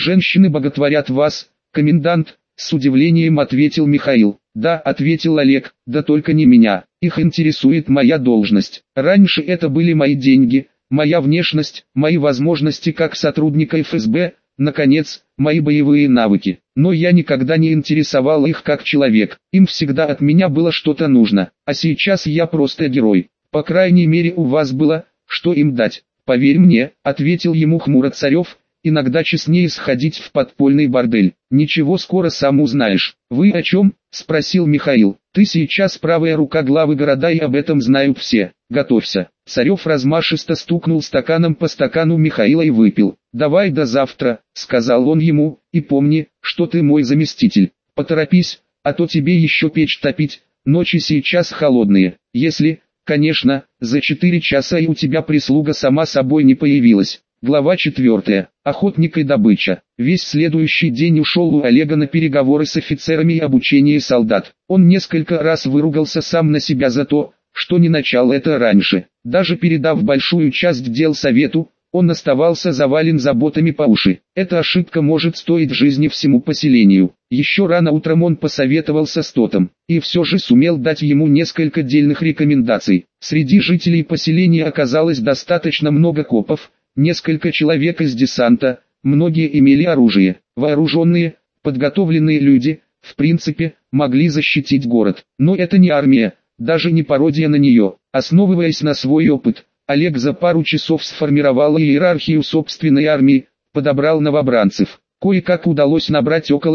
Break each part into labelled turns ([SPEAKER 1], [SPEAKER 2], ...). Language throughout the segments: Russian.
[SPEAKER 1] Женщины боготворят вас, комендант, с удивлением ответил Михаил. Да, ответил Олег, да только не меня, их интересует моя должность. Раньше это были мои деньги, моя внешность, мои возможности как сотрудника ФСБ, наконец, мои боевые навыки. Но я никогда не интересовал их как человек, им всегда от меня было что-то нужно, а сейчас я просто герой. По крайней мере у вас было, что им дать. Поверь мне, ответил ему хмуро Царев, иногда честнее сходить в подпольный бордель. Ничего, скоро сам узнаешь. Вы о чем? Спросил Михаил. Ты сейчас правая рука главы города и об этом знают все. Готовься. Царев размашисто стукнул стаканом по стакану Михаила и выпил. Давай до завтра, сказал он ему, и помни, что ты мой заместитель. Поторопись, а то тебе еще печь топить, ночи сейчас холодные. Если, конечно, за 4 часа и у тебя прислуга сама собой не появилась. Глава 4. Охотник и добыча. Весь следующий день ушел у Олега на переговоры с офицерами и обучение солдат. Он несколько раз выругался сам на себя за то, что не начал это раньше. Даже передав большую часть дел совету, он оставался завален заботами по уши. Эта ошибка может стоить жизни всему поселению. Еще рано утром он посоветовался с Тотом, и все же сумел дать ему несколько дельных рекомендаций. Среди жителей поселения оказалось достаточно много копов, несколько человек из десанта, многие имели оружие. Вооруженные, подготовленные люди, в принципе, могли защитить город. Но это не армия, даже не пародия на нее. Основываясь на свой опыт, Олег за пару часов сформировал иерархию собственной армии, подобрал новобранцев. Кое-как удалось набрать около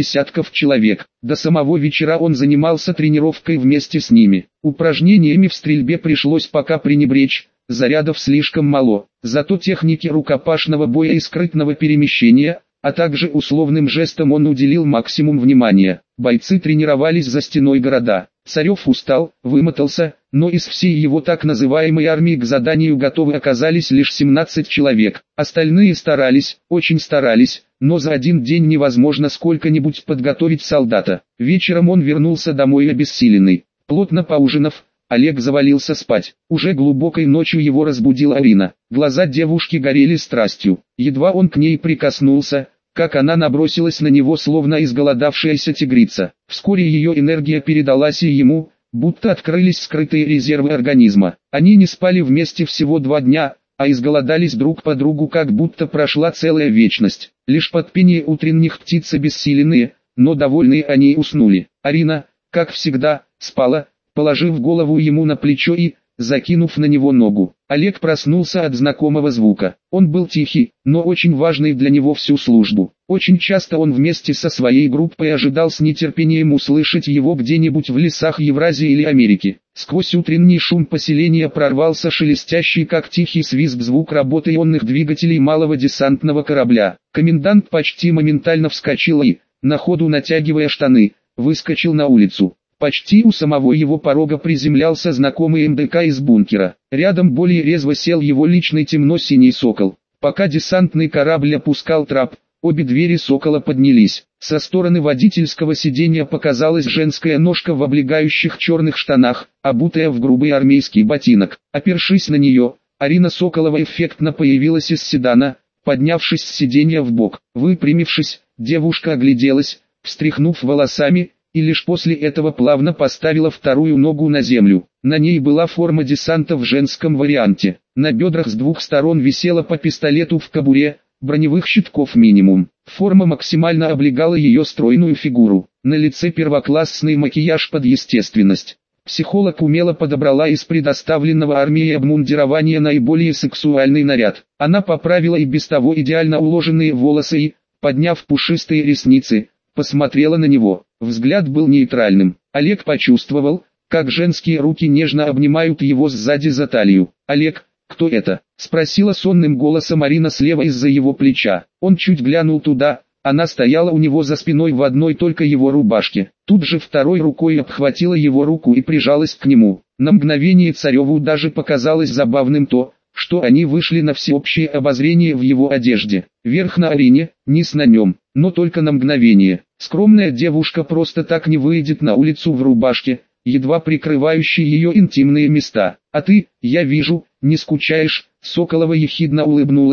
[SPEAKER 1] 50 человек. До самого вечера он занимался тренировкой вместе с ними. Упражнениями в стрельбе пришлось пока пренебречь, зарядов слишком мало. Зато техники рукопашного боя и скрытного перемещения, а также условным жестом он уделил максимум внимания. Бойцы тренировались за стеной города. Царев устал, вымотался, но из всей его так называемой армии к заданию готовы оказались лишь 17 человек. Остальные старались, очень старались, но за один день невозможно сколько-нибудь подготовить солдата. Вечером он вернулся домой обессиленный. Плотно поужинав, Олег завалился спать. Уже глубокой ночью его разбудила Арина. Глаза девушки горели страстью. Едва он к ней прикоснулся, как она набросилась на него словно изголодавшаяся тигрица. Вскоре ее энергия передалась и ему, будто открылись скрытые резервы организма. Они не спали вместе всего 2 дня, а изголодались друг по другу, как будто прошла целая вечность. Лишь под пение утренних птиц обессиленные, но довольные они уснули. Арина, как всегда, спала, положив голову ему на плечо и, закинув на него ногу. Олег проснулся от знакомого звука. Он был тихий, но очень важный для него всю службу. Очень часто он вместе со своей группой ожидал с нетерпением услышать его где-нибудь в лесах Евразии или Америки. Сквозь утренний шум поселения прорвался шелестящий как тихий свист звук работы ионных двигателей малого десантного корабля. Комендант почти моментально вскочил и, на ходу натягивая штаны, выскочил на улицу. Почти у самого его порога приземлялся знакомый МДК из бункера. Рядом более резво сел его личный темно-синий «Сокол». Пока десантный корабль опускал трап, обе двери «Сокола» поднялись. Со стороны водительского сиденья показалась женская ножка в облегающих черных штанах, обутая в грубый армейский ботинок. Опершись на нее, Арина Соколова эффектно появилась из седана, поднявшись с сиденья вбок. Выпрямившись, девушка огляделась, встряхнув волосами, и лишь после этого плавно поставила вторую ногу на землю. На ней была форма десанта в женском варианте. На бедрах с 2 сторон висело по пистолету в кобуре, броневых щитков минимум. Форма максимально облегала ее стройную фигуру. На лице первоклассный макияж под естественность. Психолог умело подобрала из предоставленного армией обмундирования наиболее сексуальный наряд. Она поправила и без того идеально уложенные волосы и, подняв пушистые ресницы, посмотрела на него. Взгляд был нейтральным. Олег почувствовал, как женские руки нежно обнимают его сзади за талию. «Олег, кто это?» — спросила сонным голосом Арина слева из-за его плеча. Он чуть глянул туда, она стояла у него за спиной в одной только его рубашке. Тут же второй рукой обхватила его руку и прижалась к нему. На мгновение Цареву даже показалось забавным то, что они вышли на всеобщее обозрение в его одежде. Верх на Арине, низ на нем, но только на мгновение. Скромная девушка просто так не выйдет на улицу в рубашке, едва прикрывающей ее интимные места. «А ты, я вижу, не скучаешь», — Соколова ехидно улыбнулась,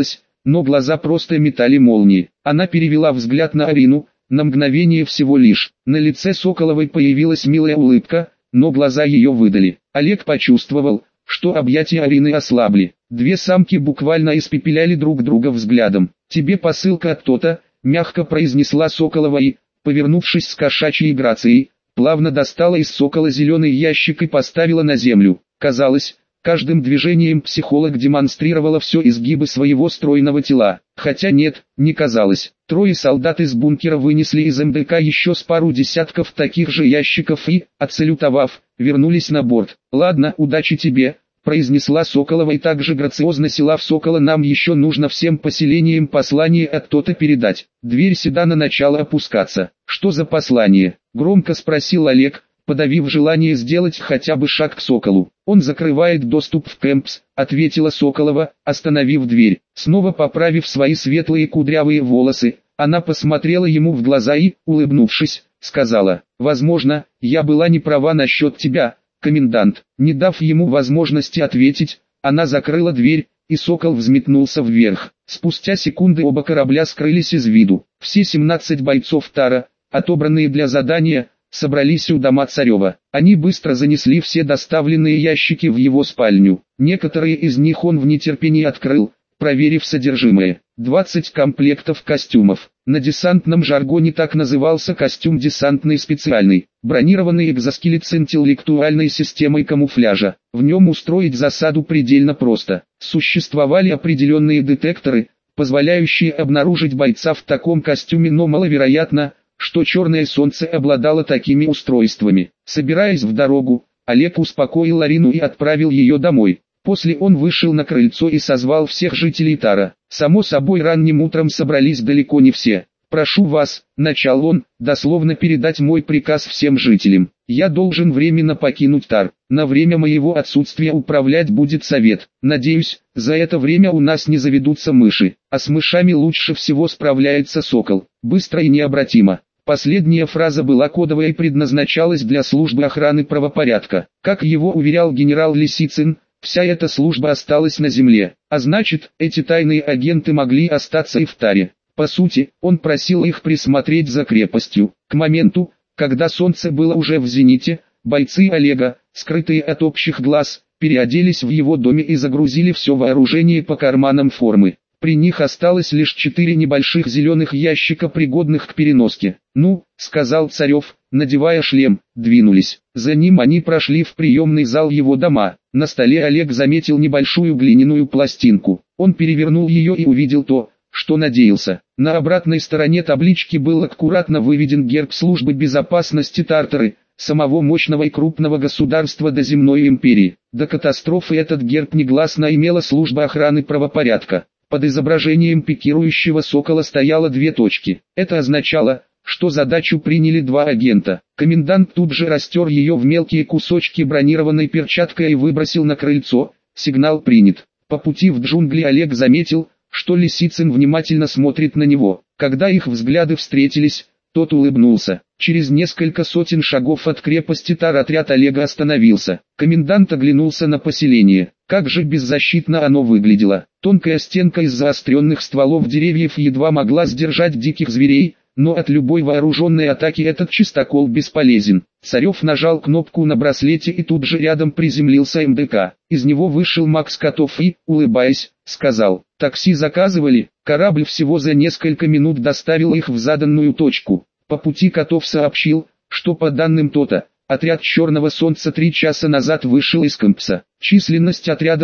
[SPEAKER 1] но глаза просто метали молнии. Она перевела взгляд на Арину, на мгновение всего лишь. На лице Соколовой появилась милая улыбка, но глаза ее выдали. Олег почувствовал, что объятия Арины ослабли. Две самки буквально испепеляли друг друга взглядом. «Тебе посылка от Тота», — мягко произнесла Соколова и, повернувшись с кошачьей грацией, плавно достала из Сокола зеленый ящик и поставила на землю. Казалось, каждым движением психолог демонстрировала все изгибы своего стройного тела. Хотя нет, не казалось. Трое солдат из бункера вынесли из МДК еще с пару десятков таких же ящиков и, отсалютовав, вернулись на борт. «Ладно, удачи тебе», — произнесла Соколова и также грациозно села в Сокола. «Нам еще нужно всем поселениям послание от Тота передать». Дверь седана начала опускаться. «Что за послание?» — громко спросил Олег, подавив желание сделать хотя бы шаг к Соколу. «Он закрывает доступ в Кэмпс», — ответила Соколова, остановив дверь. Снова поправив свои светлые кудрявые волосы, она посмотрела ему в глаза и, улыбнувшись, сказала: «Возможно, я была не права насчет тебя, комендант». Не дав ему возможности ответить, она закрыла дверь, и Сокол взметнулся вверх. Спустя секунды оба корабля скрылись из виду. Все 17 бойцов Тара, отобранные для задания, собрались у дома Царева. Они быстро занесли все доставленные ящики в его спальню. Некоторые из них он в нетерпении открыл, проверив содержимое. 20 комплектов костюмов. На десантном жаргоне так назывался костюм десантный специальный. Бронированный экзоскелет с интеллектуальной системой камуфляжа. В нем устроить засаду предельно просто. Существовали определенные детекторы, позволяющие обнаружить бойца в таком костюме, но маловероятно, что Черное Солнце обладало такими устройствами. Собираясь в дорогу, Олег успокоил Арину и отправил ее домой. После он вышел на крыльцо и созвал всех жителей Тара. Само собой, ранним утром собрались далеко не все. «Прошу вас», — начал он, — «дословно передать мой приказ всем жителям. Я должен временно покинуть Тар. На время моего отсутствия управлять будет совет. Надеюсь, за это время у нас не заведутся мыши. А с мышами лучше всего справляется Сокол. Быстро и необратимо». Последняя фраза была кодовой и предназначалась для службы охраны правопорядка. Как его уверял генерал Лисицын, вся эта служба осталась на земле, а значит, эти тайные агенты могли остаться и в Таре. По сути, он просил их присмотреть за крепостью. К моменту, когда солнце было уже в зените, бойцы Олега, скрытые от общих глаз, переоделись в его доме и загрузили все вооружение по карманам формы. При них осталось лишь 4 небольших зеленых ящика, пригодных к переноске. «Ну», — сказал Царев, надевая шлем, двинулись. За ним они прошли в приемный зал его дома. На столе Олег заметил небольшую глиняную пластинку. Он перевернул ее и увидел то, что надеялся. На обратной стороне таблички был аккуратно выведен герб службы безопасности Тартары, самого мощного и крупного государства до земной империи. До катастрофы этот герб негласно имела служба охраны правопорядка. Под изображением пикирующего сокола стояло 2 точки. Это означало, что задачу приняли 2 агента. Комендант тут же растер ее в мелкие кусочки бронированной перчаткой и выбросил на крыльцо. Сигнал принят. По пути в джунгли Олег заметил, что Лисицын внимательно смотрит на него. Когда их взгляды встретились, тот улыбнулся. Через несколько сотен шагов от крепости Тар отряд Олега остановился. Комендант оглянулся на поселение. Как же беззащитно оно выглядело. Тонкая стенка из заостренных стволов деревьев едва могла сдержать диких зверей, но от любой вооруженной атаки этот чистокол бесполезен. Царев нажал кнопку на браслете, и тут же рядом приземлился МДК. Из него вышел Макс Котов и, улыбаясь, сказал: «Такси заказывали?» Корабль всего за несколько минут доставил их в заданную точку. По пути Котов сообщил, что по данным Тота, отряд Черного Солнца 3 часа назад вышел из Кэмпса. Численность отряда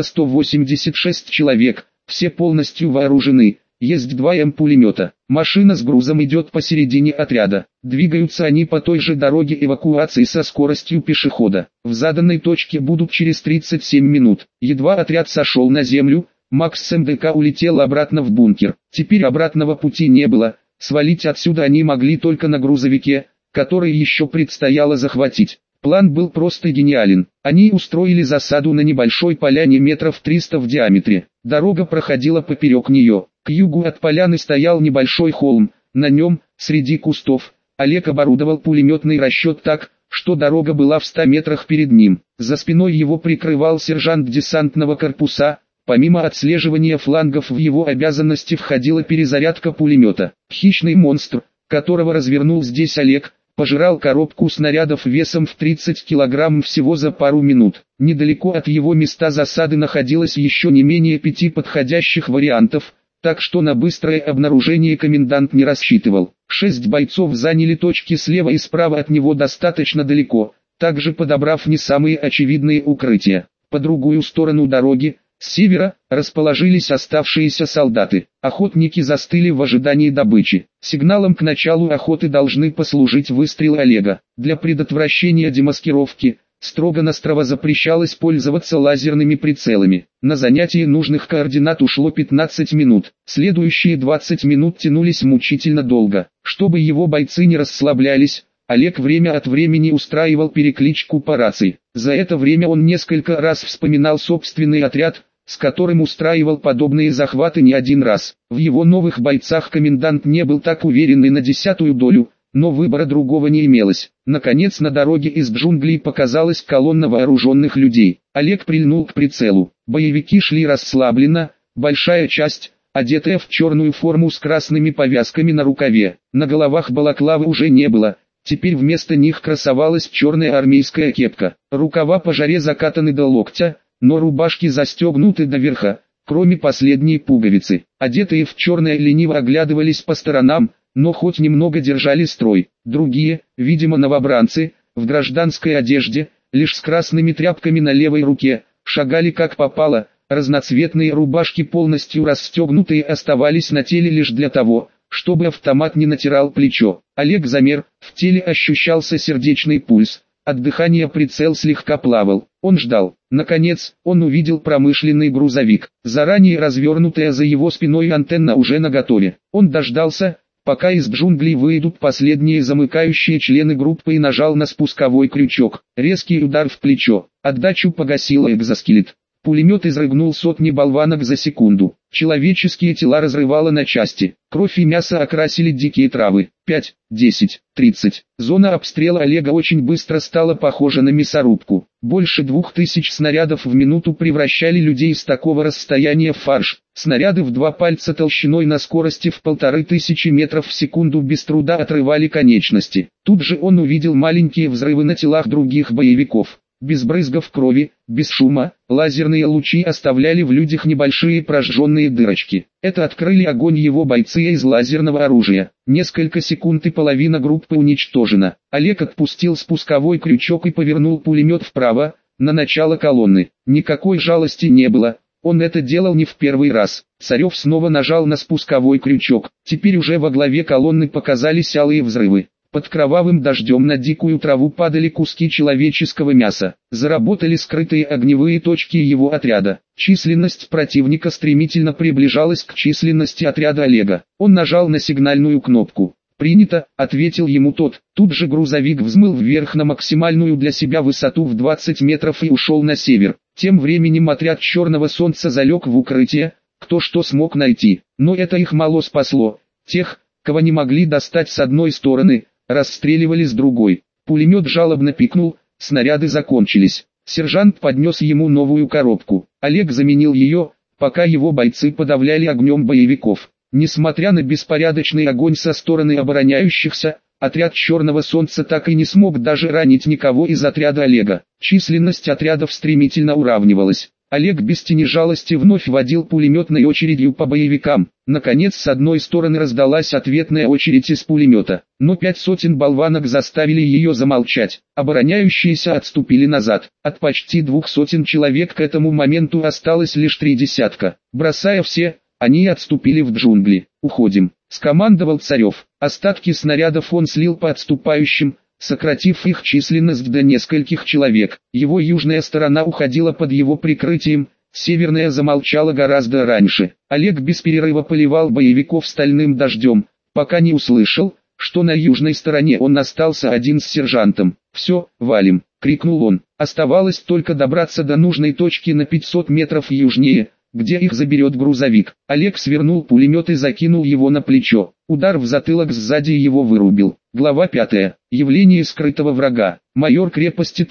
[SPEAKER 1] 186 человек, все полностью вооружены. Есть 2 М-пулемета. Машина с грузом идет посередине отряда. Двигаются они по той же дороге эвакуации со скоростью пешехода. В заданной точке будут через 37 минут. Едва отряд сошел на землю, Макс с МДК улетел обратно в бункер. Теперь обратного пути не было. Свалить отсюда они могли только на грузовике, который еще предстояло захватить. План был просто гениален. Они устроили засаду на небольшой поляне метров 300 в диаметре. Дорога проходила поперек нее. К югу от поляны стоял небольшой холм. На нем, среди кустов, Олег оборудовал пулеметный расчет так, что дорога была в 100 метрах перед ним. За спиной его прикрывал сержант десантного корпуса, Помимо отслеживания флангов в его обязанности входила перезарядка пулемета. Хищный монстр, которого развернул здесь Олег, пожирал коробку снарядов весом в 30 килограмм всего за пару минут. Недалеко от его места засады находилось еще не менее 5 подходящих вариантов, так что на быстрое обнаружение комендант не рассчитывал. 6 бойцов заняли точки слева и справа от него достаточно далеко, также подобрав не самые очевидные укрытия. По другую сторону дороги, с севера, расположились оставшиеся солдаты. Охотники застыли в ожидании добычи. Сигналом к началу охоты должны послужить выстрелы Олега. Для предотвращения демаскировки, строго-настрого запрещалось пользоваться лазерными прицелами. На занятие нужных координат ушло 15 минут. Следующие 20 минут тянулись мучительно долго. Чтобы его бойцы не расслаблялись, Олег время от времени устраивал перекличку по рации. За это время он несколько раз вспоминал собственный отряд, с которым устраивал подобные захваты не один раз. В его новых бойцах комендант не был так уверен и на 10-ую долю, но выбора другого не имелось. Наконец на дороге из джунглей показалась колонна вооруженных людей. Олег прильнул к прицелу. Боевики шли расслабленно, большая часть, одетая в черную форму с красными повязками на рукаве. На головах балаклавы уже не было. Теперь вместо них красовалась черная армейская кепка. Рукава по жаре закатаны до локтя, но рубашки застегнуты до верха, кроме последней пуговицы. Одетые в черное лениво оглядывались по сторонам, но хоть немного держали строй. Другие, видимо новобранцы, в гражданской одежде, лишь с красными тряпками на левой руке, шагали как попало. Разноцветные рубашки, полностью расстегнутые, оставались на теле лишь для того, чтобы автомат не натирал плечо. Олег замер, в теле ощущался сердечный пульс, от дыхания прицел слегка плавал. Он ждал. Наконец, он увидел промышленный грузовик. Заранее развернутая за его спиной антенна уже наготове. Он дождался, пока из джунглей выйдут последние замыкающие члены группы, и нажал на спусковой крючок. Резкий удар в плечо. Отдачу погасила экзоскелет. Пулемет изрыгнул сотни болванок за секунду. Человеческие тела разрывало на части. Кровь и мясо окрасили дикие травы. 5, 10, 30. Зона обстрела Олега очень быстро стала похожа на мясорубку. Больше 2000 снарядов в минуту превращали людей с такого расстояния в фарш. Снаряды в 2 пальца толщиной на скорости в 1500 метров в секунду без труда отрывали конечности. Тут же он увидел маленькие взрывы на телах других боевиков. Без брызгов крови, без шума, лазерные лучи оставляли в людях небольшие прожженные дырочки. Это открыли огонь его бойцы из лазерного оружия. Несколько секунд и половина группы уничтожена. Олег отпустил спусковой крючок и повернул пулемет вправо, на начало колонны. Никакой жалости не было. Он это делал не в первый раз. Царев снова нажал на спусковой крючок. Теперь уже во главе колонны показались алые взрывы. Под кровавым дождем на дикую траву падали куски человеческого мяса. Заработали скрытые огневые точки его отряда. Численность противника стремительно приближалась к численности отряда Олега. Он нажал на сигнальную кнопку. «Принято», — ответил ему тот. Тут же грузовик взмыл вверх на максимальную для себя высоту в 20 метров и ушел на север. Тем временем отряд Черного Солнца залег в укрытие, кто что смог найти. Но это их мало спасло. Тех, кого не могли достать с одной стороны, расстреливали с другой. Пулемет жалобно пикнул, снаряды закончились. Сержант поднес ему новую коробку. Олег заменил ее, пока его бойцы подавляли огнем боевиков. Несмотря на беспорядочный огонь со стороны обороняющихся, отряд Черного Солнца так и не смог даже ранить никого из отряда Олега. Численность отрядов стремительно уравнивалась. Олег без тени жалости вновь водил пулеметной очередью по боевикам. Наконец с одной стороны раздалась ответная очередь из пулемета, но 5 сотен болванок заставили ее замолчать. Обороняющиеся отступили назад. От почти 200 человек к этому моменту осталось лишь 3 десятка. Бросая все, они отступили в джунгли. «Уходим», — скомандовал Царев. Остатки снарядов он слил по отступающим, сократив их численность до нескольких человек. Его южная сторона уходила под его прикрытием, северная замолчала гораздо раньше. Олег без перерыва поливал боевиков стальным дождем, пока не услышал, что на южной стороне он остался один с сержантом. «Все, валим», — крикнул он. Оставалось только добраться до нужной точки на 500 метров южнее, где их заберет грузовик. Олег свернул пулемет и закинул его на плечо. Удар в затылок сзади его вырубил. Глава 5. Явление скрытого врага. Майор крепости Тар,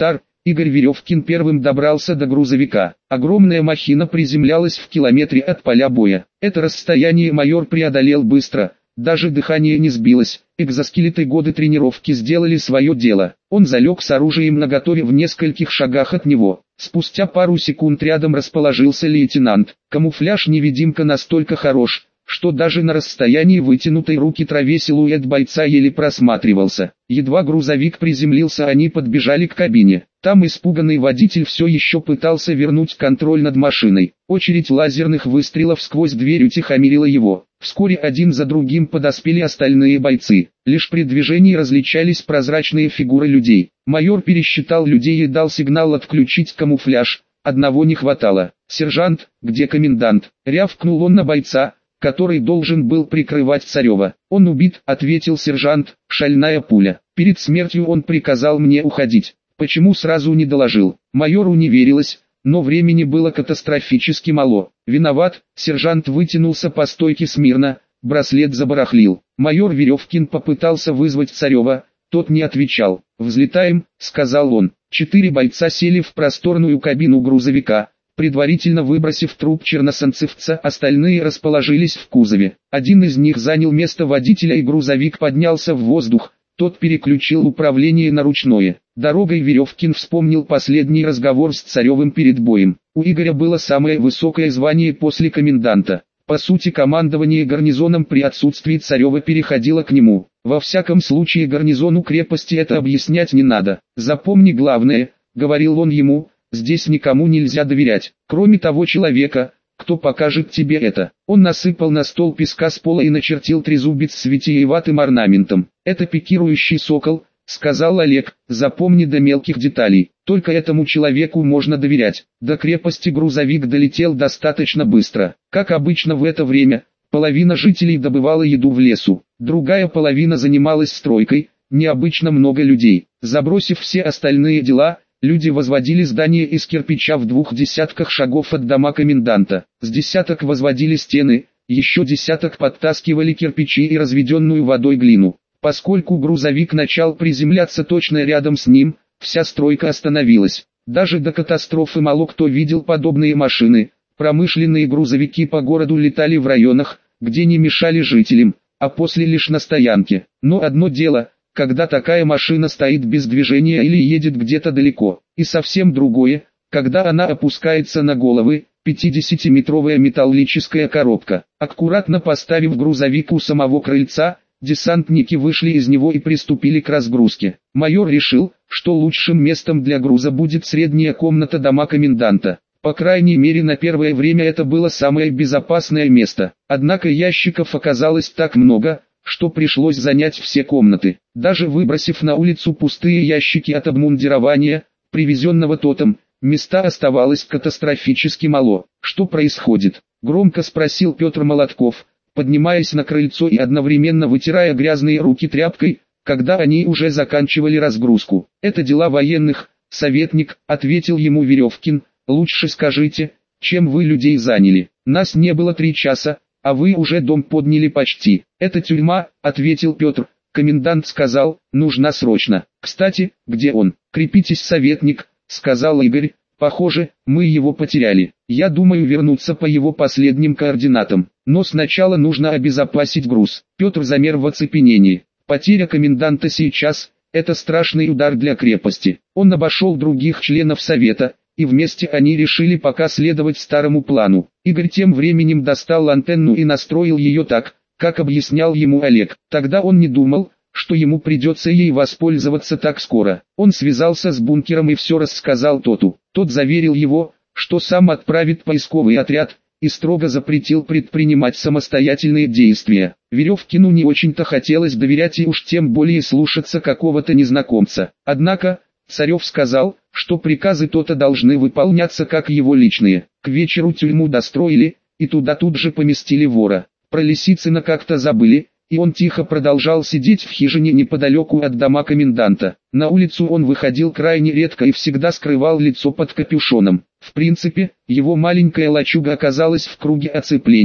[SPEAKER 1] Игорь Веревкин первым добрался до грузовика. Огромная махина приземлялась в километре от поля боя. Это расстояние майор преодолел быстро. Даже дыхание не сбилось, экзоскелеты годы тренировки сделали свое дело. Он залег с оружием наготове в нескольких шагах от него. Спустя пару секунд рядом расположился лейтенант. Камуфляж-невидимка настолько хорош, что даже на расстоянии вытянутой руки траве силуэт бойца еле просматривался. Едва грузовик приземлился, они подбежали к кабине. Там испуганный водитель все еще пытался вернуть контроль над машиной. Очередь лазерных выстрелов сквозь дверь утихомирила его. Вскоре один за другим подоспели остальные бойцы. Лишь при движении различались прозрачные фигуры людей. Майор пересчитал людей и дал сигнал отключить камуфляж. Одного не хватало. «Сержант, где комендант?» — рявкнул он на бойца, который должен был прикрывать Царева. «Он убит», — ответил сержант, — «шальная пуля. Перед смертью он приказал мне уходить. Почему сразу не доложил?» Майору не верилось, но времени было катастрофически мало. «Виноват», — сержант вытянулся по стойке смирно, браслет забарахлил. Майор Веревкин попытался вызвать Царева, тот не отвечал. «Взлетаем», — сказал он. 4 бойца сели в просторную кабину грузовика. Предварительно выбросив труп черносанцевца, остальные расположились в кузове. Один из них занял место водителя и грузовик поднялся в воздух. Тот переключил управление на ручное. Дорогой Веревкин вспомнил последний разговор с Царевым перед боем. У Игоря было самое высокое звание после коменданта. По сути, командование гарнизоном при отсутствии Царева переходило к нему. Во всяком случае, гарнизону крепости это объяснять не надо. «Запомни главное», — говорил он ему, — «здесь никому нельзя доверять, кроме того человека, кто покажет тебе это». Он насыпал на стол песка с пола и начертил трезубец с витиеватым орнаментом. «Это пикирующий сокол», — сказал Олег, — «запомни до мелких деталей. Только этому человеку можно доверять». До крепости грузовик долетел достаточно быстро. Как обычно в это время, половина жителей добывала еду в лесу, другая половина занималась стройкой, необычно много людей. Забросив все остальные дела, люди возводили здания из кирпича в 20 шагов от дома коменданта. С десяток возводили стены, еще десяток подтаскивали кирпичи и разведенную водой глину. Поскольку грузовик начал приземляться точно рядом с ним, вся стройка остановилась. Даже до катастрофы мало кто видел подобные машины. Промышленные грузовики по городу летали в районах, где не мешали жителям, а после лишь на стоянке. Но одно дело, когда такая машина стоит без движения или едет где-то далеко, и совсем другое, когда она опускается на головы. 50-метровая металлическая коробка. Аккуратно поставив грузовик у самого крыльца, десантники вышли из него и приступили к разгрузке. Майор решил, что лучшим местом для груза будет средняя комната дома коменданта. По крайней мере, на первое время это было самое безопасное место. Однако ящиков оказалось так много, что пришлось занять все комнаты. Даже выбросив на улицу пустые ящики от обмундирования, привезенного тотом, места оставалось катастрофически мало. «Что происходит?» — громко спросил Петр Молотков, поднимаясь на крыльцо и одновременно вытирая грязные руки тряпкой, когда они уже заканчивали разгрузку. «Это дела военных, советник», — ответил ему Веревкин. «Лучше скажите, чем вы людей заняли? Нас не было 3 часа, а вы уже дом подняли почти». «Это тюрьма», — ответил Петр. «Комендант сказал, нужна срочно. Кстати, где он?» «Крепитесь, советник», — сказал Игорь. «Похоже, мы его потеряли. Я думаю вернуться по его последним координатам. Но сначала нужно обезопасить груз». Петр замер в оцепенении. Потеря коменданта сейчас — это страшный удар для крепости. Он обошел других членов совета, и вместе они решили пока следовать старому плану. Игорь тем временем достал антенну и настроил ее так, как объяснял ему Олег. Тогда он не думал, что ему придется ей воспользоваться так скоро. Он связался с бункером и все рассказал Тоту. Тот заверил его, что сам отправит поисковый отряд, и строго запретил предпринимать самостоятельные действия. Веревкину не очень-то хотелось доверять и уж тем более слушаться какого-то незнакомца. Однако, Царев сказал, что приказы Тота должны выполняться как его личные. К вечеру тюрьму достроили, и туда тут же поместили вора. Про Лисицына как-то забыли, и он тихо продолжал сидеть в хижине неподалеку от дома коменданта. На улицу он выходил крайне редко и всегда скрывал лицо под капюшоном. В принципе, его маленькая лачуга оказалась в круге оцепления,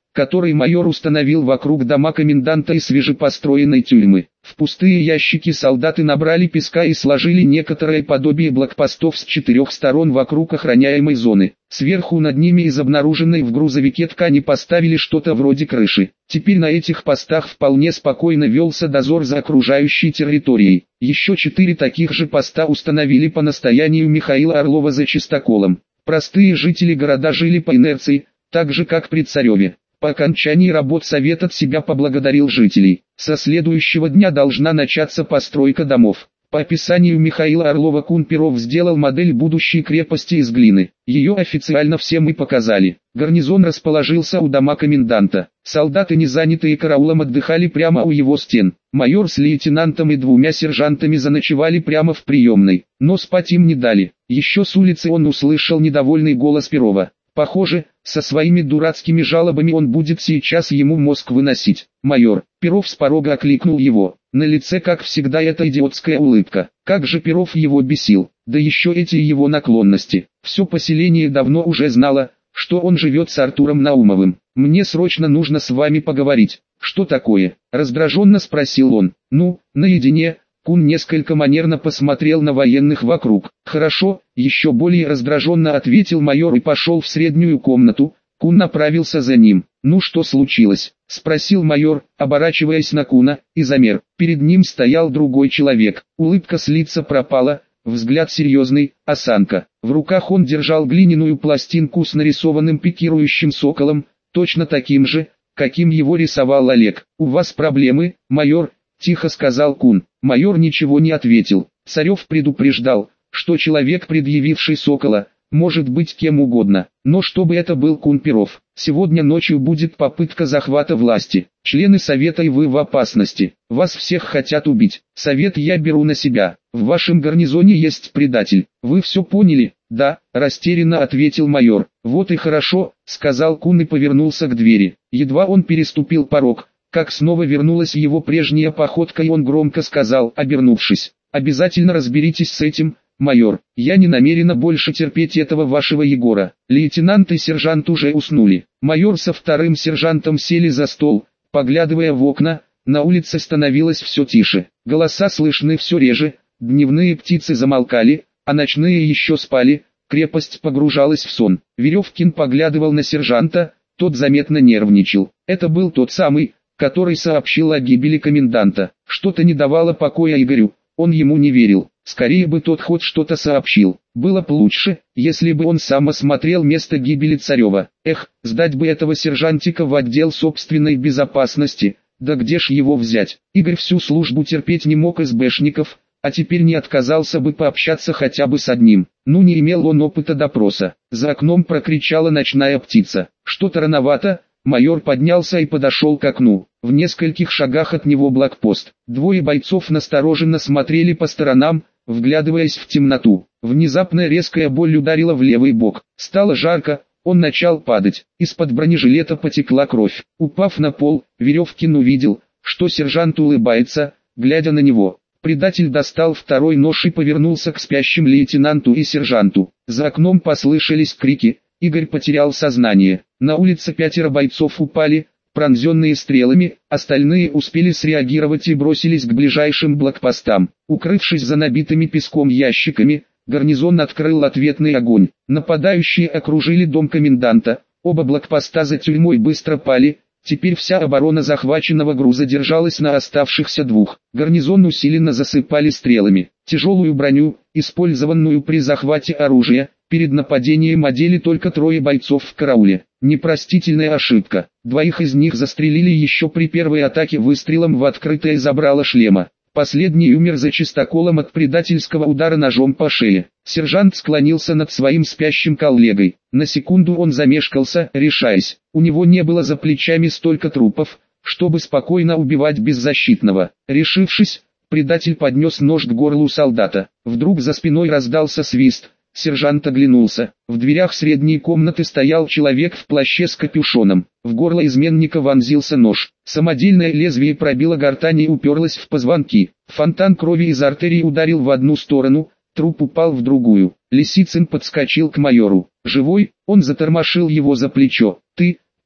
[SPEAKER 1] который майор установил вокруг дома коменданта и свежепостроенной тюрьмы. В пустые ящики солдаты набрали песка и сложили некоторое подобие блокпостов с 4 сторон вокруг охраняемой зоны. Сверху над ними из обнаруженной в грузовике ткани поставили что-то вроде крыши. Теперь на этих постах вполне спокойно велся дозор за окружающей территорией. Еще 4 таких же поста установили по настоянию Михаила Орлова за Чистоколом. Простые жители города жили по инерции, так же как при Цареве. По окончании работ совет от себя поблагодарил жителей. Со следующего дня должна начаться постройка домов. По описанию Михаила Орлова Кун-Перов сделал модель будущей крепости из глины. Ее официально всем и показали. Гарнизон расположился у дома коменданта. Солдаты, не занятые караулом, отдыхали прямо у его стен. Майор с лейтенантом и 2 сержантами заночевали прямо в приемной. Но спать им не дали. Еще с улицы он услышал недовольный голос Перова. Похоже, со своими дурацкими жалобами он будет сейчас ему мозг выносить. Майор, Перов с порога окликнул его. На лице, как всегда, эта идиотская улыбка. Как же Перов его бесил. Да еще эти его наклонности. Все поселение давно уже знало, что он живет с Артуром Наумовым. «Мне срочно нужно с вами поговорить». «Что такое?» – раздраженно спросил он. «Ну, наедине». Кун несколько манерно посмотрел на военных вокруг. «Хорошо», — еще более раздраженно ответил майор и пошел в среднюю комнату. Кун направился за ним. «Ну что случилось?» — спросил майор, оборачиваясь на Куна, и замер. Перед ним стоял другой человек. Улыбка с лица пропала, взгляд серьезный, осанка. В руках он держал глиняную пластинку с нарисованным пикирующим соколом, точно таким же, каким его рисовал Олег. «У вас проблемы, майор?» — тихо сказал Кун. Майор ничего не ответил. Царев предупреждал, что человек, предъявивший сокола, может быть кем угодно, но чтобы это был Кун-Перов. Сегодня ночью будет попытка захвата власти. Члены совета и вы в опасности. Вас всех хотят убить. Совет я беру на себя. В вашем гарнизоне есть предатель. Вы все поняли? Да, растерянно ответил майор. Вот и хорошо, сказал Кун и повернулся к двери. Едва он переступил порог, как снова вернулась его прежняя походка, и он громко сказал, обернувшись: «Обязательно разберитесь с этим, майор. Я не намерена больше терпеть этого вашего Егора». Лейтенант и сержант уже уснули. Майор со 2 сержантом сели за стол, поглядывая в окна. На улице становилось все тише. Голоса слышны все реже, дневные птицы замолкали, а ночные еще спали. Крепость погружалась в сон. Веревкин поглядывал на сержанта, тот заметно нервничал. Это был тот самый, который сообщил о гибели коменданта. Что-то не давало покоя Игорю, он ему не верил. Скорее бы тот хоть что-то сообщил. Было бы лучше, если бы он сам осмотрел место гибели Царева. Эх, сдать бы этого сержантика в отдел собственной безопасности. Да где ж его взять? Игорь всю службу терпеть не мог СБшников, а теперь не отказался бы пообщаться хотя бы с одним. Ну, не имел он опыта допроса. За окном прокричала ночная птица. Что-то рановато. Майор поднялся и подошел к окну. В нескольких шагах от него блокпост. 2 бойцов настороженно смотрели по сторонам, вглядываясь в темноту. Внезапно резкая боль ударила в левый бок. Стало жарко, он начал падать. Из-под бронежилета потекла кровь. Упав на пол, Веревкин увидел, что сержант улыбается, глядя на него. Предатель достал 2 нож и повернулся к спящим лейтенанту и сержанту. За окном послышались крики. Игорь потерял сознание. На улице 5 бойцов упали, пронзенные стрелами, остальные успели среагировать и бросились к ближайшим блокпостам. Укрывшись за набитыми песком ящиками, гарнизон открыл ответный огонь. Нападающие окружили дом коменданта, оба блокпоста за тюрьмой быстро пали. Теперь вся оборона захваченного груза держалась на оставшихся 2. Гарнизон усиленно засыпали стрелами. Тяжелую броню, использованную при захвате оружия, перед нападением одели только 3 бойцов в карауле. Непростительная ошибка. 2 из них застрелили еще при первой атаке выстрелом в открытое забрало шлема. Последний умер за чистоколом от предательского удара ножом по шее. Сержант склонился над своим спящим коллегой. На секунду он замешкался, решаясь. У него не было за плечами столько трупов, чтобы спокойно убивать беззащитного. Решившись, предатель поднес нож к горлу солдата. Вдруг за спиной раздался свист. Сержант оглянулся. В дверях средней комнаты стоял человек в плаще с капюшоном. В горло изменника вонзился нож. Самодельное лезвие пробило гортань и уперлось в позвонки. Фонтан крови из артерии ударил в одну сторону, труп упал в другую. Лисицын подскочил к майору. «Живой?» Он затормошил его за плечо. «Ты?»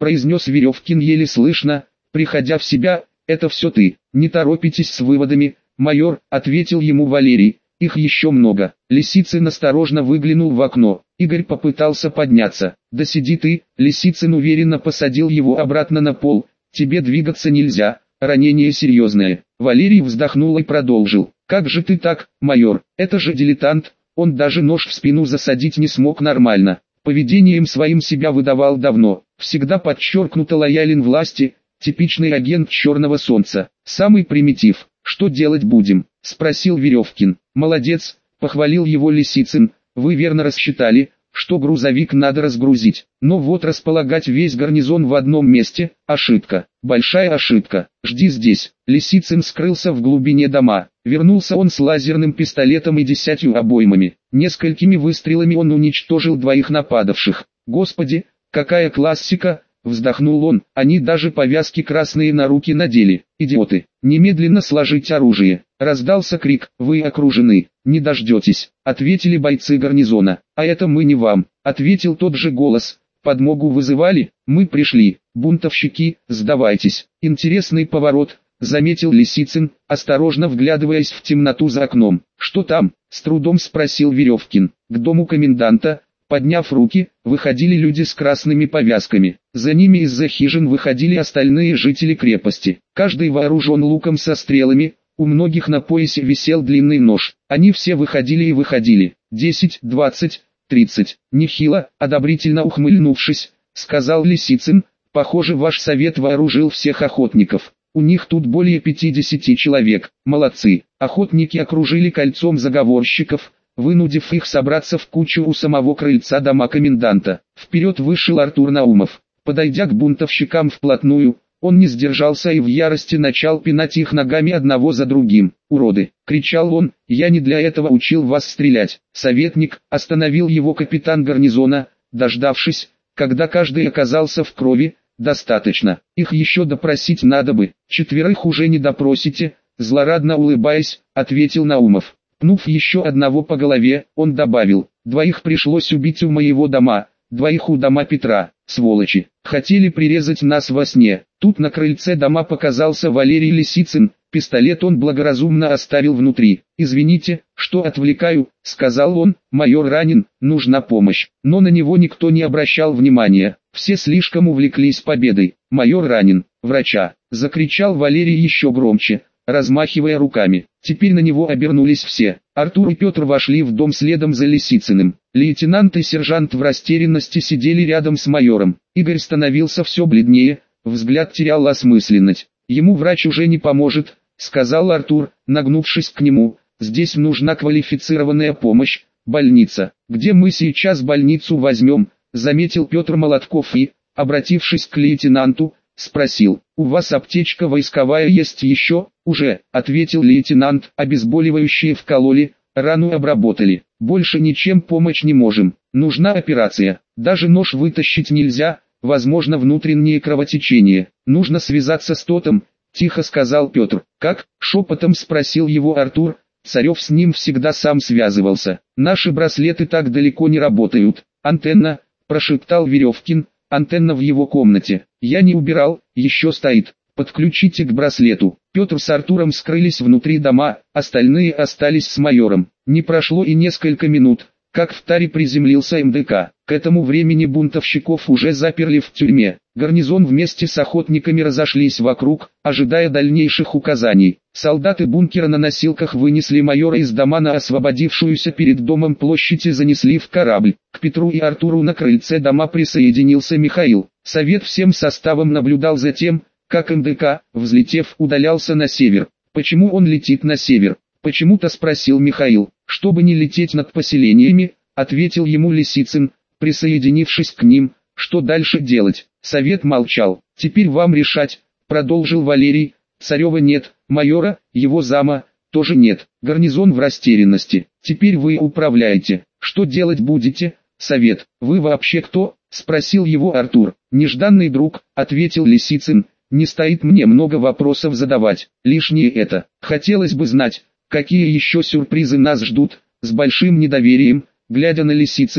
[SPEAKER 1] произнес Веревкин еле слышно, приходя в себя. Это все ты, не торопитесь с выводами, майор, ответил ему Валерий, их еще много. Лисицын осторожно выглянул в окно, Игорь попытался подняться. Да сиди ты, Лисицын уверенно посадил его обратно на пол, тебе двигаться нельзя, ранение серьезное. Валерий вздохнул и продолжил, как же ты так, майор, это же дилетант, он даже нож в спину засадить не смог нормально. Поведением своим себя выдавал давно, всегда подчеркнуто лоялен власти, типичный агент черного солнца. Самый примитив. Что делать будем? Спросил Веревкин. Молодец, похвалил его Лисицын. Вы верно рассчитали, что грузовик надо разгрузить. Но вот располагать весь гарнизон в одном месте – ошибка. Большая ошибка. Жди здесь. Лисицын скрылся в глубине дома. Вернулся он с лазерным пистолетом и 10 обоймами. Несколькими выстрелами он уничтожил 2 нападавших. Господи, какая классика! Вздохнул он, они даже повязки красные на руки надели. Идиоты, немедленно сложить оружие. Раздался крик, вы окружены, не дождетесь, ответили бойцы гарнизона. А это мы не вам, ответил тот же голос. Подмогу вызывали, мы пришли, бунтовщики, сдавайтесь. Интересный поворот, заметил Лисицын, осторожно вглядываясь в темноту за окном. Что там? С трудом спросил Веревкин. К дому коменданта. Подняв руки, выходили люди с красными повязками. За ними из-за хижин выходили остальные жители крепости. Каждый вооружен луком со стрелами, у многих на поясе висел длинный нож. Они все выходили и выходили. 10, 20, 30. Нехило, одобрительно ухмыльнувшись, сказал Лисицын, похоже ваш совет вооружил всех охотников. У них тут более 50 человек. Молодцы. Охотники окружили кольцом заговорщиков, вынудив их собраться в кучу у самого крыльца дома коменданта. Вперед вышел Артур Наумов. Подойдя к бунтовщикам вплотную, он не сдержался и в ярости начал пинать их ногами одного за другим. «Уроды!» — кричал он, — «я не для этого учил вас стрелять». Советник, остановил его капитан гарнизона, дождавшись, когда каждый оказался в крови. «Достаточно, их еще допросить надо бы». «4 уже не допросите», — злорадно улыбаясь, ответил Наумов. Пнув еще одного по голове, он добавил, 2 пришлось убить у моего дома, 2 у дома Петра, сволочи, хотели прирезать нас во сне. Тут на крыльце дома показался Валерий Лисицын, пистолет он благоразумно оставил внутри. «Извините, что отвлекаю», — сказал он, — «майор ранен, нужна помощь». Но на него никто не обращал внимания, все слишком увлеклись победой. «Майор ранен, врача», — закричал Валерий еще громче, размахивая руками. Теперь на него обернулись все. Артур и Петр вошли в дом следом за Лисицыным. Лейтенант и сержант в растерянности сидели рядом с майором. Игорь становился все бледнее, взгляд терял осмысленность. «Ему врач уже не поможет», — сказал Артур, нагнувшись к нему. «Здесь нужна квалифицированная помощь, больница». «Где мы сейчас больницу возьмем?» — заметил Петр Молотков и, обратившись к лейтенанту, спросил, «У вас аптечка войсковая есть еще?» «Уже», — ответил лейтенант, «обезболивающие вкололи, рану обработали. Больше ничем помочь не можем. Нужна операция. Даже нож вытащить нельзя, возможно внутреннее кровотечение. Нужно связаться с Тотом», — тихо сказал Петр. «Как?» — шепотом спросил его Артур. «Царев с ним всегда сам связывался. Наши браслеты так далеко не работают». «Антенна», — прошептал Веревкин. «Антенна в его комнате. Я не убирал, еще стоит. Подключите к браслету». Петр с Артуром скрылись внутри дома, остальные остались с майором. Не прошло и несколько минут, как в таре приземлился МДК. К этому времени бунтовщиков уже заперли в тюрьме. Гарнизон вместе с охотниками разошлись вокруг, ожидая дальнейших указаний. Солдаты бункера на носилках вынесли майора из дома на освободившуюся перед домом площадь и занесли в корабль. К Петру и Артуру на крыльце дома присоединился Михаил. Совет всем составом наблюдал за тем, как МДК, взлетев, удалялся на север. «Почему он летит на север?» почему-то спросил Михаил. «Чтобы не лететь над поселениями», ответил ему Лисицын, присоединившись к ним. «Что дальше делать?» Совет молчал. «Теперь вам решать», продолжил Валерий. «Царева нет, майора, его зама, тоже нет. Гарнизон в растерянности. Теперь вы управляете. Что делать будете?» «Совет, вы вообще кто?» спросил его Артур. «Нежданный друг», ответил Лисицын. «Не стоит мне много вопросов задавать, лишнее это. Хотелось бы знать, какие еще сюрпризы нас ждут». С большим недоверием, глядя на Лисицына,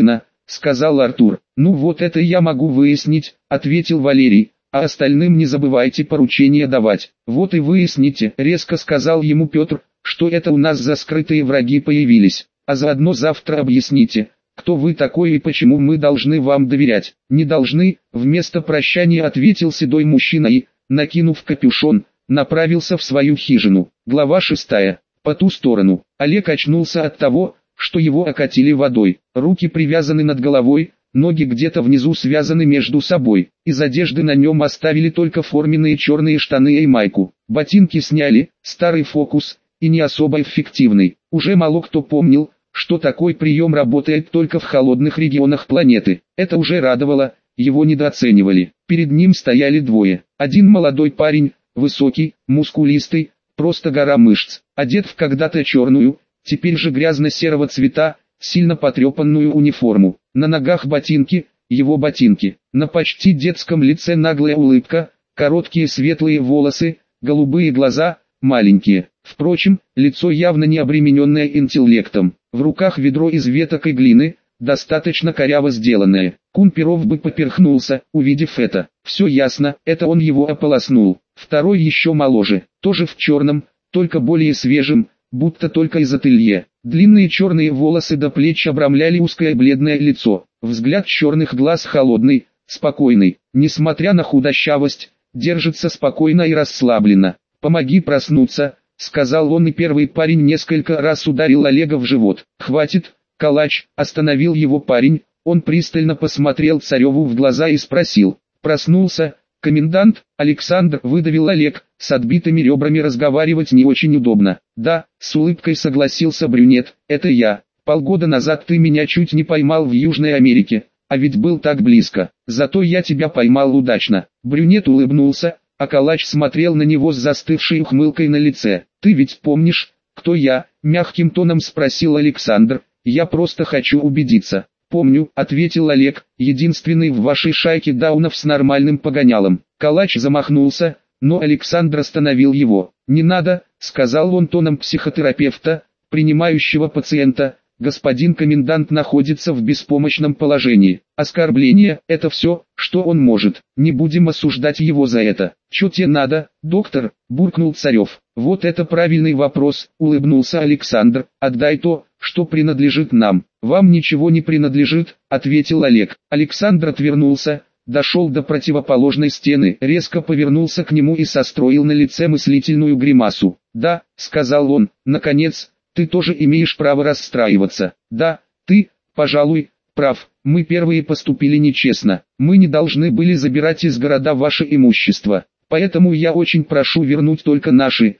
[SPEAKER 1] сказал Артур. Ну вот это я могу выяснить, ответил Валерий. А остальным не забывайте поручения давать. Вот и выясните, резко сказал ему Петр, что это у нас за скрытые враги появились. А заодно завтра объясните, кто вы такой и почему мы должны вам доверять. Не должны, вместо прощания ответил седой мужчина и, накинув капюшон, направился в свою хижину. Глава 6. По ту сторону. Олег очнулся от того, что его окатили водой. Руки привязаны над головой, ноги где-то внизу связаны между собой. Из одежды на нем оставили только форменные черные штаны и майку. Ботинки сняли, старый фокус, и не особо эффективный. Уже мало кто помнил, что такой прием работает только в холодных регионах планеты. Это уже радовало, его недооценивали. Перед ним стояли двое. Один молодой парень, высокий, мускулистый, просто гора мышц, одет в когда-то черную, теперь же грязно-серого цвета, сильно потрепанную униформу. На ногах ботинки, его ботинки. На почти детском лице наглая улыбка, короткие светлые волосы, голубые глаза, маленькие. Впрочем, лицо явно не обремененное интеллектом. В руках ведро из веток и глины, достаточно коряво сделанное. Кун-Перов бы поперхнулся, увидев это. Все ясно, это он его ополоснул. Второй еще моложе, тоже в черном, только более свежем, будто только из ателье. Длинные черные волосы до плеч обрамляли узкое бледное лицо. Взгляд черных глаз холодный, спокойный. Несмотря на худощавость, держится спокойно и расслабленно. «Помоги проснуться», — сказал он, и первый парень несколько раз ударил Олега в живот. «Хватит, калач», — остановил его парень. Он пристально посмотрел Цареву в глаза и спросил. «Проснулся?» «Комендант, Александр», — выдавил Олег, — «с отбитыми ребрами разговаривать не очень удобно». «Да», — с улыбкой согласился брюнет, — «это я. Полгода назад ты меня чуть не поймал в Южной Америке, а ведь был так близко. Зато я тебя поймал удачно». Брюнет улыбнулся, а калач смотрел на него с застывшей ухмылкой на лице. «Ты ведь помнишь, кто я?» — мягким тоном спросил Александр. «Я просто хочу убедиться». «Помню», — ответил Олег, — «единственный в вашей шайке даунов с нормальным погонялом». Калач замахнулся, но Александр остановил его. «Не надо», — сказал он тоном психотерапевта, принимающего пациента, — «господин комендант находится в беспомощном положении. Оскорбление — это все, что он может. Не будем осуждать его за это». «Чё тебе надо, доктор?» — буркнул Царев. «Вот это правильный вопрос», — улыбнулся Александр. «Отдай то, что принадлежит нам». «Вам ничего не принадлежит», — ответил Олег. Александр отвернулся, дошел до противоположной стены, резко повернулся к нему и состроил на лице мыслительную гримасу. «Да», — сказал он, — «наконец, ты тоже имеешь право расстраиваться. Да, ты, пожалуй, прав, мы первые поступили нечестно. Мы не должны были забирать из города ваше имущество. Поэтому я очень прошу вернуть только наши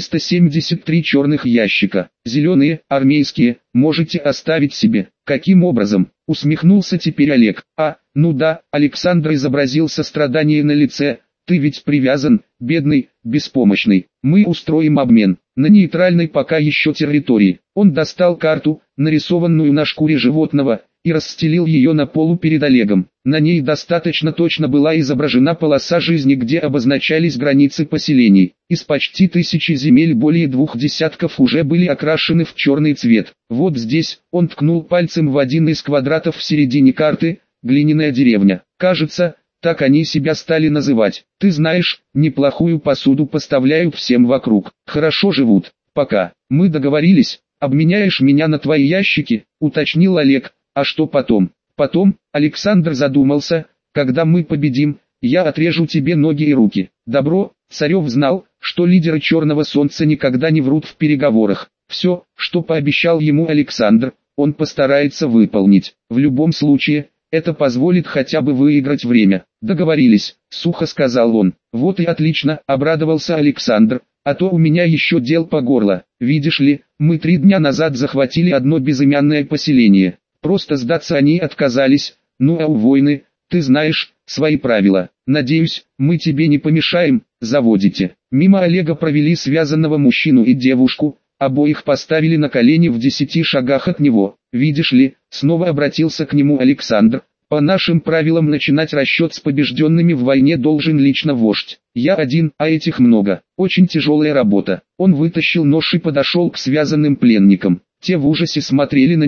[SPEAKER 1] 373 черных ящика. Зеленые, армейские, можете оставить себе». «Каким образом?» — усмехнулся теперь Олег. Ну да», — Александр изобразил сострадание на лице, — «ты ведь привязан, бедный, беспомощный. Мы устроим обмен, на нейтральной пока еще территории». Он достал карту, нарисованную на шкуре животного, и расстелил ее на полу перед Олегом. На ней достаточно точно была изображена полоса жизни, где обозначались границы поселений. Из почти 1000 земель более 2 десятков уже были окрашены в черный цвет. Вот здесь, он ткнул пальцем в один из квадратов в середине карты, глиняная деревня. Кажется, так они себя стали называть. Ты знаешь, неплохую посуду поставляют всем вокруг. Хорошо живут. Пока. Мы договорились, обменяешь меня на твои ящики, уточнил Олег. А что потом? Потом, Александр задумался, когда мы победим, я отрежу тебе ноги и руки. Добро. Царев знал, что лидеры Черного Солнца никогда не врут в переговорах. Все, что пообещал ему Александр, он постарается выполнить. В любом случае, это позволит хотя бы выиграть время. Договорились, сухо сказал он. Вот и отлично, обрадовался Александр, а то у меня еще дел по горло. Видишь ли, мы 3 дня назад захватили одно безымянное поселение. Просто сдаться они отказались, ну а у войны, ты знаешь, свои правила. Надеюсь, мы тебе не помешаем, заводите. Мимо Олега провели связанного мужчину и девушку, обоих поставили на колени в 10 шагах от него. Видишь ли, снова обратился к нему Александр, по нашим правилам начинать расчет с побежденными в войне должен лично вождь. Я один, а этих много. Очень тяжелая работа. Он вытащил нож и подошел к связанным пленникам. Те в ужасе смотрели на него.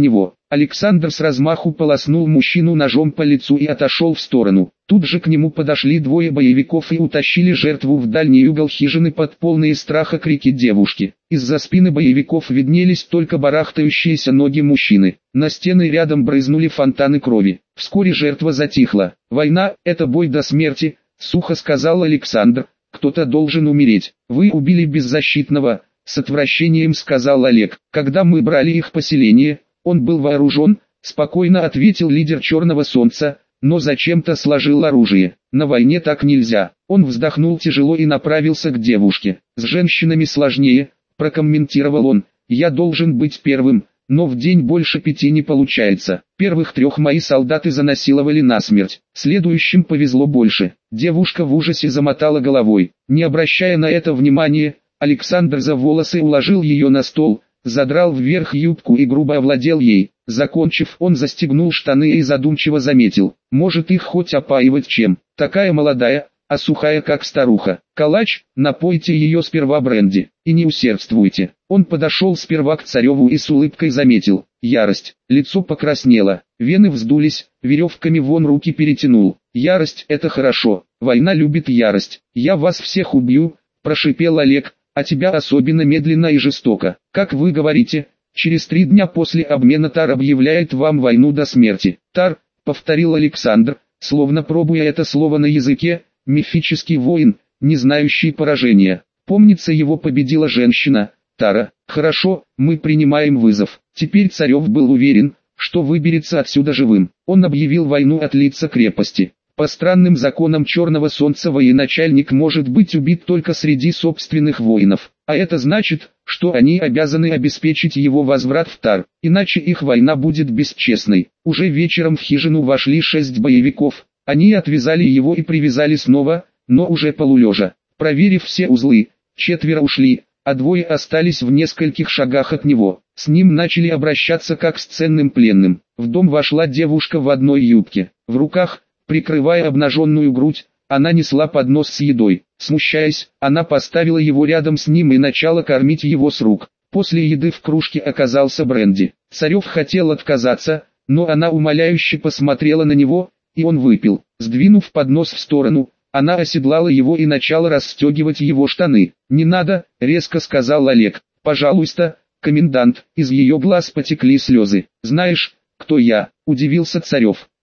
[SPEAKER 1] Александр с размаху полоснул мужчину ножом по лицу и отошел в сторону. Тут же к нему подошли двое боевиков и утащили жертву в дальний угол хижины под полные страха крики девушки. Из-за спины боевиков виднелись только барахтающиеся ноги мужчины. На стены рядом брызнули фонтаны крови. Вскоре жертва затихла. «Война – это бой до смерти», – сухо сказал Александр. «Кто-то должен умереть. Вы убили беззащитного», – с отвращением сказал Олег. «Когда мы брали их поселение, он был вооружен», – спокойно ответил лидер Черного Солнца, но зачем-то сложил оружие. «На войне так нельзя». Он вздохнул тяжело и направился к девушке. «С женщинами сложнее», – прокомментировал он. «Я должен быть первым, но в день больше 5 не получается. Первых 3 мои солдаты занасиловали насмерть. Следующим повезло больше». Девушка в ужасе замотала головой. Не обращая на это внимания, Александр за волосы уложил ее на стол, задрал вверх юбку и грубо овладел ей. Закончив, он застегнул штаны и задумчиво заметил: «Может их хоть опаивать чем? Такая молодая, а сухая как старуха. Калач, напойте ее сперва бренди, и не усердствуйте». Он подошел сперва к Цареву и с улыбкой заметил: ярость. Лицо покраснело, вены вздулись, веревками вон руки перетянул. «Ярость – это хорошо, война любит ярость. Я вас всех убью», – прошипел Олег, – «а тебя особенно медленно и жестоко. Как вы говорите, через 3 дня после обмена Тар объявляет вам войну до смерти». «Тар», – повторил Александр, словно пробуя это слово на языке, – мифический воин, не знающий поражения. Помнится, его победила женщина, Тара. «Хорошо, мы принимаем вызов». Теперь Царев был уверен, что выберется отсюда живым. Он объявил войну от лица крепости. По странным законам Черного Солнца военачальник может быть убит только среди собственных воинов. А это значит, что они обязаны обеспечить его возврат в Тар, иначе их война будет бесчестной. Уже вечером в хижину вошли 6 боевиков. Они отвязали его и привязали снова, но уже полулежа. Проверив все узлы, 4 ушли, а 2 остались в нескольких шагах от него. С ним начали обращаться как с ценным пленным. В дом вошла девушка в одной юбке. В руках, прикрывая обнаженную грудь, она несла поднос с едой. Смущаясь, она поставила его рядом с ним и начала кормить его с рук. После еды в кружке оказался бренди. Царев хотел отказаться, но она умоляюще посмотрела на него, и он выпил. Сдвинув поднос в сторону, она оседлала его и начала расстегивать его штаны. «Не надо», — резко сказал Олег. «Пожалуйста, комендант». Из ее глаз потекли слезы. «Знаешь, кто я?» — удивился Царев.